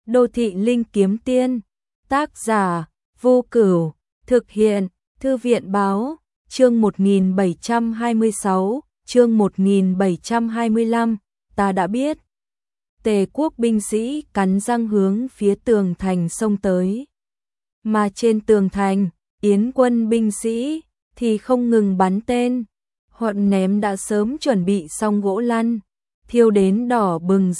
Đô thị linh kiếm tiên, tác giả, Vô Cửu, thực hiện, Thư viện báo, chương 1726, chương 1725, ta đã biết. Tề quốc binh sĩ cắn răng hướng phía tường thành xông tới. Mà trên tường thành, Yến quân binh sĩ thì không ngừng bắn tên, hoặc ném đã sớm chuẩn bị xong gỗ lăn, thiêu đến đỏ bừng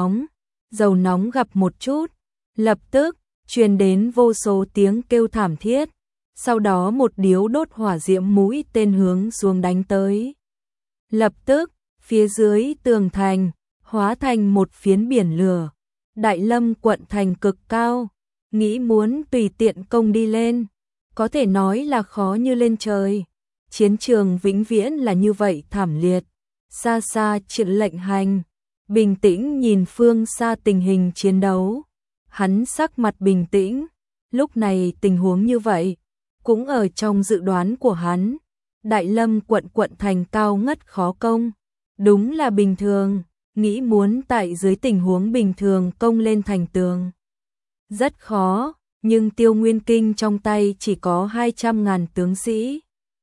dầu nóng gặp một chút, lập tức truyền đến vô số tiếng kêu thảm thiết, sau đó một điếu đốt hỏa diễm mũi tên hướng xuống đánh tới. Lập tức, phía dưới tường thành hóa thành một phiến biển lửa. Đại Lâm quận thành cực cao, nghĩ muốn tùy tiện công đi lên, có thể nói là khó như lên trời. Chiến trường vĩnh viễn là như vậy thảm liệt. Xa xa Triệu Lệnh Hành bình tĩnh nhìn phương xa tình hình chiến đấu. Hắn sắc mặt bình tĩnh, lúc này tình huống như vậy cũng ở trong dự đoán của hắn. Đại Lâm quận thành cao ngất khó công, đúng là bình thường, nghĩ muốn tại dưới tình huống bình thường công lên thành tường rất khó, nhưng Tiêu Nguyên Kinh trong tay chỉ có 200.000 tướng sĩ,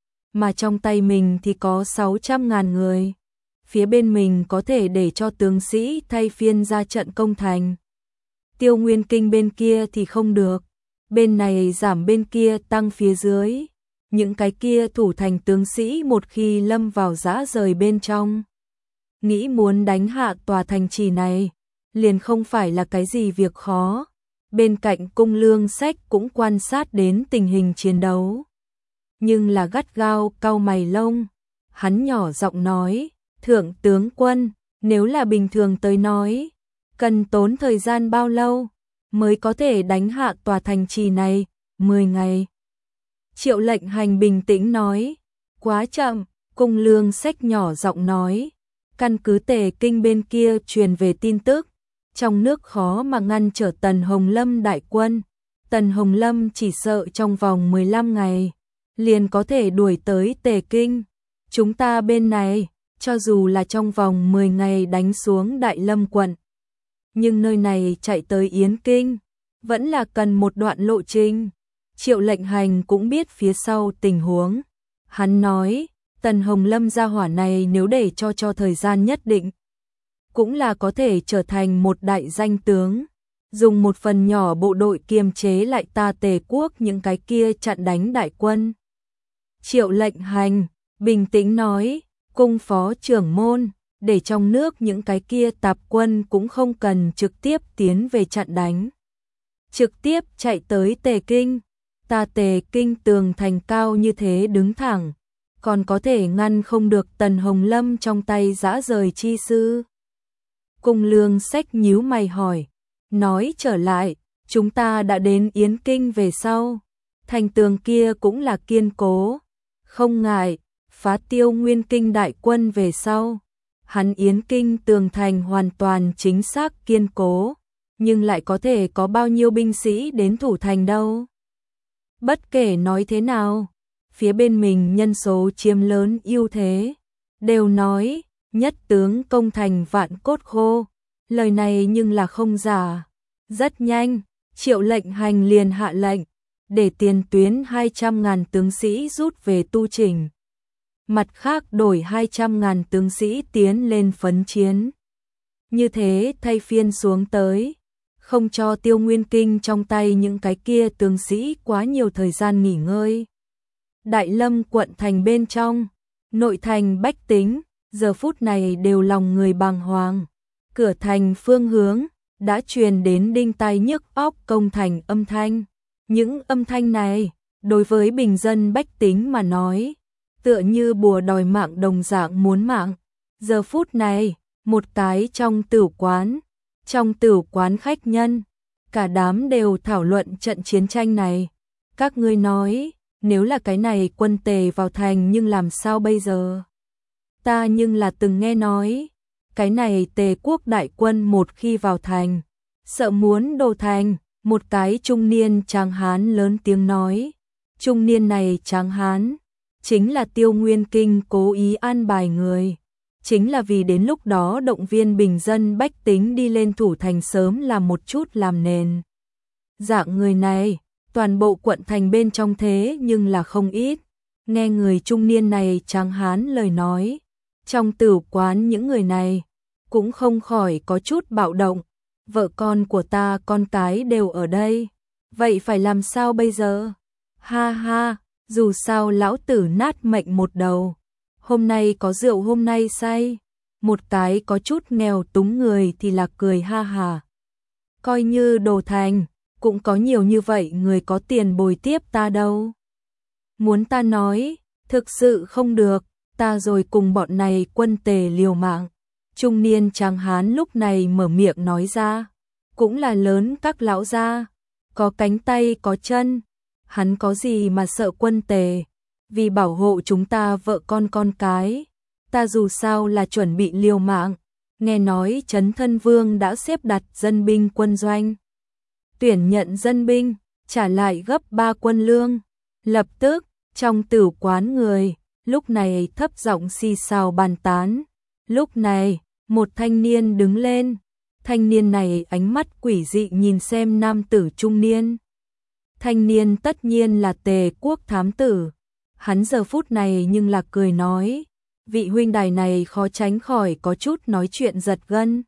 mà trong tay mình thì có 600.000 người. Phía bên mình có thể để cho tướng sĩ thay phiên ra trận công thành. Tiêu Nguyên Kinh bên kia thì không được, bên này giảm bên kia tăng phía dưới. Những cái kia thủ thành tướng sĩ một khi lâm vào dã rời bên trong, nghĩ muốn đánh hạ tòa thành trì này, liền không phải là cái gì việc khó. Bên cạnh Cung Lương Sách cũng quan sát đến tình hình chiến đấu, nhưng là gắt gao cau mày lông. Hắn nhỏ giọng nói, thượng tướng quân, nếu là bình thường tới nói, cần tốn thời gian bao lâu mới có thể đánh hạ tòa thành trì này? 10 ngày. Triệu Lệnh Hành bình tĩnh nói, quá chậm. Cung Lương Sách nhỏ giọng nói, căn cứ Tề Kinh bên kia truyền về tin tức, trong nước khó mà ngăn trở Tần Hồng Lâm đại quân. Tần Hồng Lâm chỉ sợ trong vòng 15 ngày liền có thể đuổi tới Tề Kinh. Chúng ta bên này, cho dù là trong vòng 10 ngày đánh xuống Đại Lâm quận, nhưng nơi này chạy tới Yến Kinh vẫn là cần một đoạn lộ trình. Triệu Lệnh Hành cũng biết phía sau tình huống. Hắn nói, Tần Hồng Lâm gia hỏa này nếu để cho thời gian nhất định, cũng là có thể trở thành một đại danh tướng, dùng một phần nhỏ bộ đội kiềm chế lại ta Tề quốc những cái kia chặn đánh đại quân. Triệu Lệnh Hành bình tĩnh nói, cung phó trưởng môn, để trong nước những cái kia tạp quân cũng không cần trực tiếp tiến về chặn đánh, trực tiếp chạy tới Tề Kinh. Ta Tề Kinh tường thành cao như thế đứng thẳng, còn có thể ngăn không được Tần Hồng Lâm trong tay dã rời chi sư? Cung Lương Sách nhíu mày hỏi, nói trở lại, chúng ta đã đến Yến Kinh về sau, thành tường kia cũng là kiên cố, không ngại phá Tiêu Nguyên Kinh đại quân về sau. Hắn Yến Kinh tường thành hoàn toàn chính xác kiên cố, nhưng lại có thể có bao nhiêu binh sĩ đến thủ thành đâu? Bất kể nói thế nào, phía bên mình nhân số chiếm lớn ưu thế, đều nói nhất tướng công thành vạn cốt khô, lời này nhưng là không giả. Rất nhanh, Triệu Lệnh Hành liền hạ lệnh, để tiền tuyến 200.000 tướng sĩ rút về tu chỉnh, mặt khác đổi 200.000 tướng sĩ tiến lên phấn chiến. Như thế thay phiên xuống tới, không cho Tiêu Nguyên Kinh trong tay những cái kia tướng sĩ quá nhiều thời gian nghỉ ngơi. Đại Lâm quận thành bên trong, nội thành bách tính, giờ phút này đều lòng người bàng hoàng. Cửa thành phương hướng đã truyền đến đinh tai nhức óc công thành âm thanh. Những âm thanh này, đối với bình dân bách tính mà nói, tựa như bùa đòi mạng đồng dạng muốn mạng. Giờ phút này, một cái trong tử quán khách nhân, cả đám đều thảo luận trận chiến tranh này. Các ngươi nói, nếu là cái này quân Tề vào thành nhưng làm sao bây giờ? Ta nhưng là từng nghe nói, cái này Tề quốc đại quân một khi vào thành, sợ muốn đổ thành. Một cái trung niên tráng hán lớn tiếng nói. Trung niên này tráng hán chính là Tiêu Nguyên Kinh cố ý an bài người, chính là vì đến lúc đó động viên bình dân bách tính đi lên thủ thành sớm làm một chút làm nền. Dạng người này, toàn bộ quận thành bên trong thế nhưng là không ít. Nghe người trung niên này tráng hán lời nói, trong tử quán những người này cũng không khỏi có chút bạo động. Vợ con của ta con cái đều ở đây, vậy phải làm sao bây giờ? Ha ha, dù sao lão tử nát mệnh một đầu. Hôm nay có rượu hôm nay say. Một cái có chút nghèo túng người thì là cười ha hà. Coi như đồ thành, cũng có nhiều như vậy người có tiền bồi tiếp ta đâu. Muốn ta nói, thực sự không được, ta rồi cùng bọn này quân tề liều mạng. Trung niên tráng hán lúc này mở miệng nói ra, cũng là lớn các lão gia, có cánh tay có chân, hắn có gì mà sợ quân tề, vì bảo hộ chúng ta vợ con cái, ta dù sao là chuẩn bị liều mạng. Nghe nói Trấn Thân Vương đã xếp đặt dân binh quân doanh, tuyển nhận dân binh, trả lại gấp 3 quân lương. Lập tức, trong tử quán người, lúc này thấp giọng xì xào bàn tán. Lúc này, một thanh niên đứng lên. Thanh niên này ánh mắt quỷ dị nhìn xem nam tử trung niên. Thanh niên tất nhiên là Tề Quốc thám tử. Hắn giờ phút này nhưng là cười nói, vị huynh đài này khó tránh khỏi có chút nói chuyện giật gân.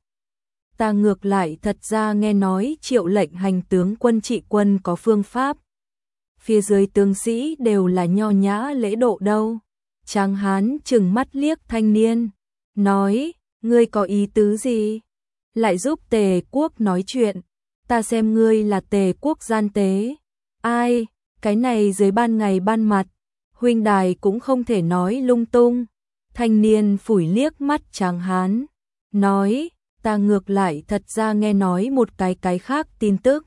Ta ngược lại thật ra nghe nói Triệu lệnh hành tướng quân trị quân có phương pháp. Phía dưới tướng sĩ đều là nho nhã lễ độ đâu. Tráng hán trừng mắt liếc thanh niên, nói, ngươi có ý tứ gì? Lại giúp Tề Quốc nói chuyện, ta xem ngươi là Tề Quốc gian tế. Ai, cái này dưới ban ngày ban mặt, huynh đài cũng không thể nói lung tung. Thanh niên phủi liếc mắt tráng hán, nói, ta ngược lại thật ra nghe nói một cái khác tin tức.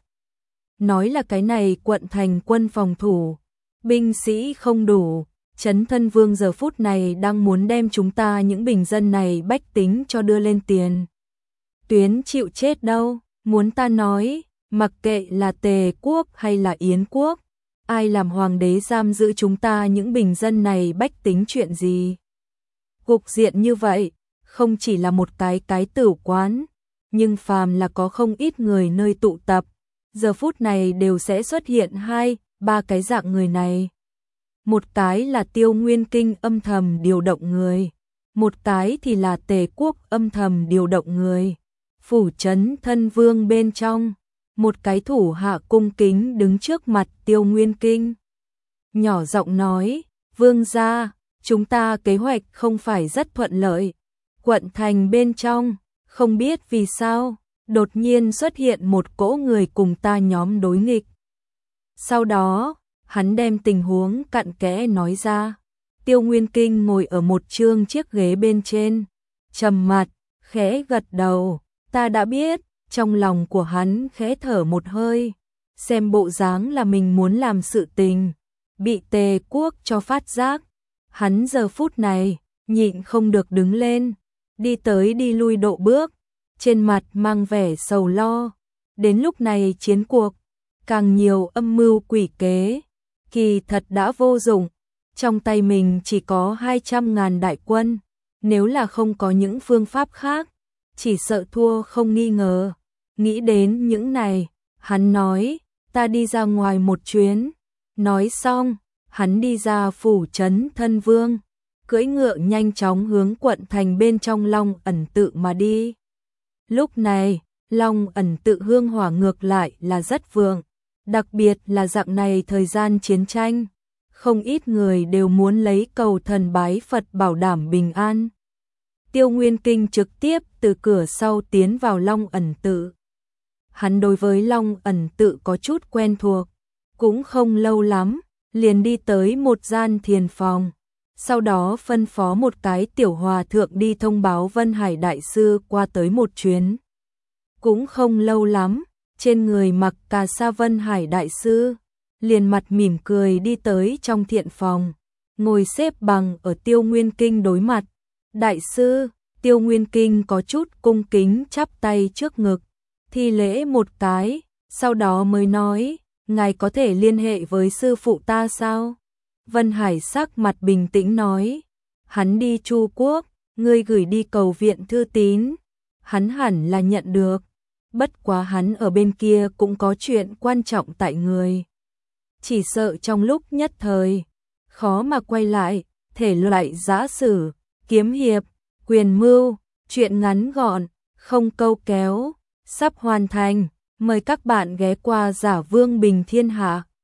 Nói là cái này quận thành quân phòng thủ, binh sĩ không đủ, Trấn Thân Vương giờ phút này đang muốn đem chúng ta những bình dân này bách tính cho đưa lên tiền tuyến chịu chết đâu. Muốn ta nói, mặc kệ là Tề Quốc hay là Yến Quốc, ai làm hoàng đế giam giữ chúng ta những bình dân này bách tính chuyện gì? Cục diện như vậy, không chỉ là một cái tử quán, nhưng phàm là có không ít người nơi tụ tập, giờ phút này đều sẽ xuất hiện 2-3 cái dạng người này. Một cái là Tiêu Nguyên Kinh âm thầm điều động người, một cái thì là Tề Quốc âm thầm điều động người. Phủ Trấn Thân Vương bên trong, một cái thủ hạ cung kính đứng trước mặt Tiêu Nguyên Kinh. Nhỏ giọng nói, vương gia, chúng ta kế hoạch không phải rất thuận lợi. Quận thành bên trong, không biết vì sao, đột nhiên xuất hiện một cỗ người cùng ta nhóm đối nghịch. Sau đó, hắn đem tình huống cặn kẽ nói ra. Tiêu Nguyên Kinh ngồi ở một chiếc ghế bên trên, trầm mặt, khẽ gật đầu. Ta đã biết, trong lòng của hắn khẽ thở một hơi, xem bộ dáng là mình muốn làm sự tình, bị Tề Quốc cho phát giác. Hắn giờ phút này, nhịn không được đứng lên, đi tới đi lui độ bước, trên mặt mang vẻ sầu lo. Đến lúc này chiến cuộc, càng nhiều âm mưu quỷ kế, kỳ thật đã vô dụng, trong tay mình chỉ có 200.000 đại quân, nếu là không có những phương pháp khác, chỉ sợ thua không nghi ngờ. Nghĩ đến những này, hắn nói, ta đi ra ngoài một chuyến. Nói xong, hắn đi ra phủ Trấn Thân Vương, cưỡi ngựa nhanh chóng hướng quận thành bên trong Long Ẩn Tự mà đi. Lúc này, Long Ẩn Tự hương hỏa ngược lại là rất vượng, đặc biệt là dạng này thời gian chiến tranh, không ít người đều muốn lấy cầu thần bái Phật bảo đảm bình an. Tiêu Nguyên Kinh trực tiếp từ cửa sau tiến vào Long Ẩn Tự. Hắn đối với Long Ẩn Tự có chút quen thuộc, cũng không lâu lắm, liền đi tới một gian thiền phòng. Sau đó phân phó một cái tiểu hòa thượng đi thông báo Vân Hải Đại Sư qua tới một chuyến. Cũng không lâu lắm, trên người mặc cà sa Vân Hải Đại Sư, liền mặt mỉm cười đi tới trong thiện phòng, ngồi xếp bằng ở Tiêu Nguyên Kinh đối mặt. Đại sư, Tiêu Nguyên Kinh có chút cung kính chắp tay trước ngực, thi lễ một cái, sau đó mới nói, ngài có thể liên hệ với sư phụ ta sao? Vân Hải sắc mặt bình tĩnh nói, hắn đi Chu Quốc, ngươi gửi đi cầu viện thư tín, hắn hẳn là nhận được, bất quá hắn ở bên kia cũng có chuyện quan trọng tại người. Chỉ sợ trong lúc nhất thời, khó mà quay lại, thể loại giã sử, kiếm hiệp, quyền mưu, chuyện ngắn gọn, không câu kéo, sắp hoàn thành, mời các bạn ghé qua Giả Vương Bình Thiên Hạ.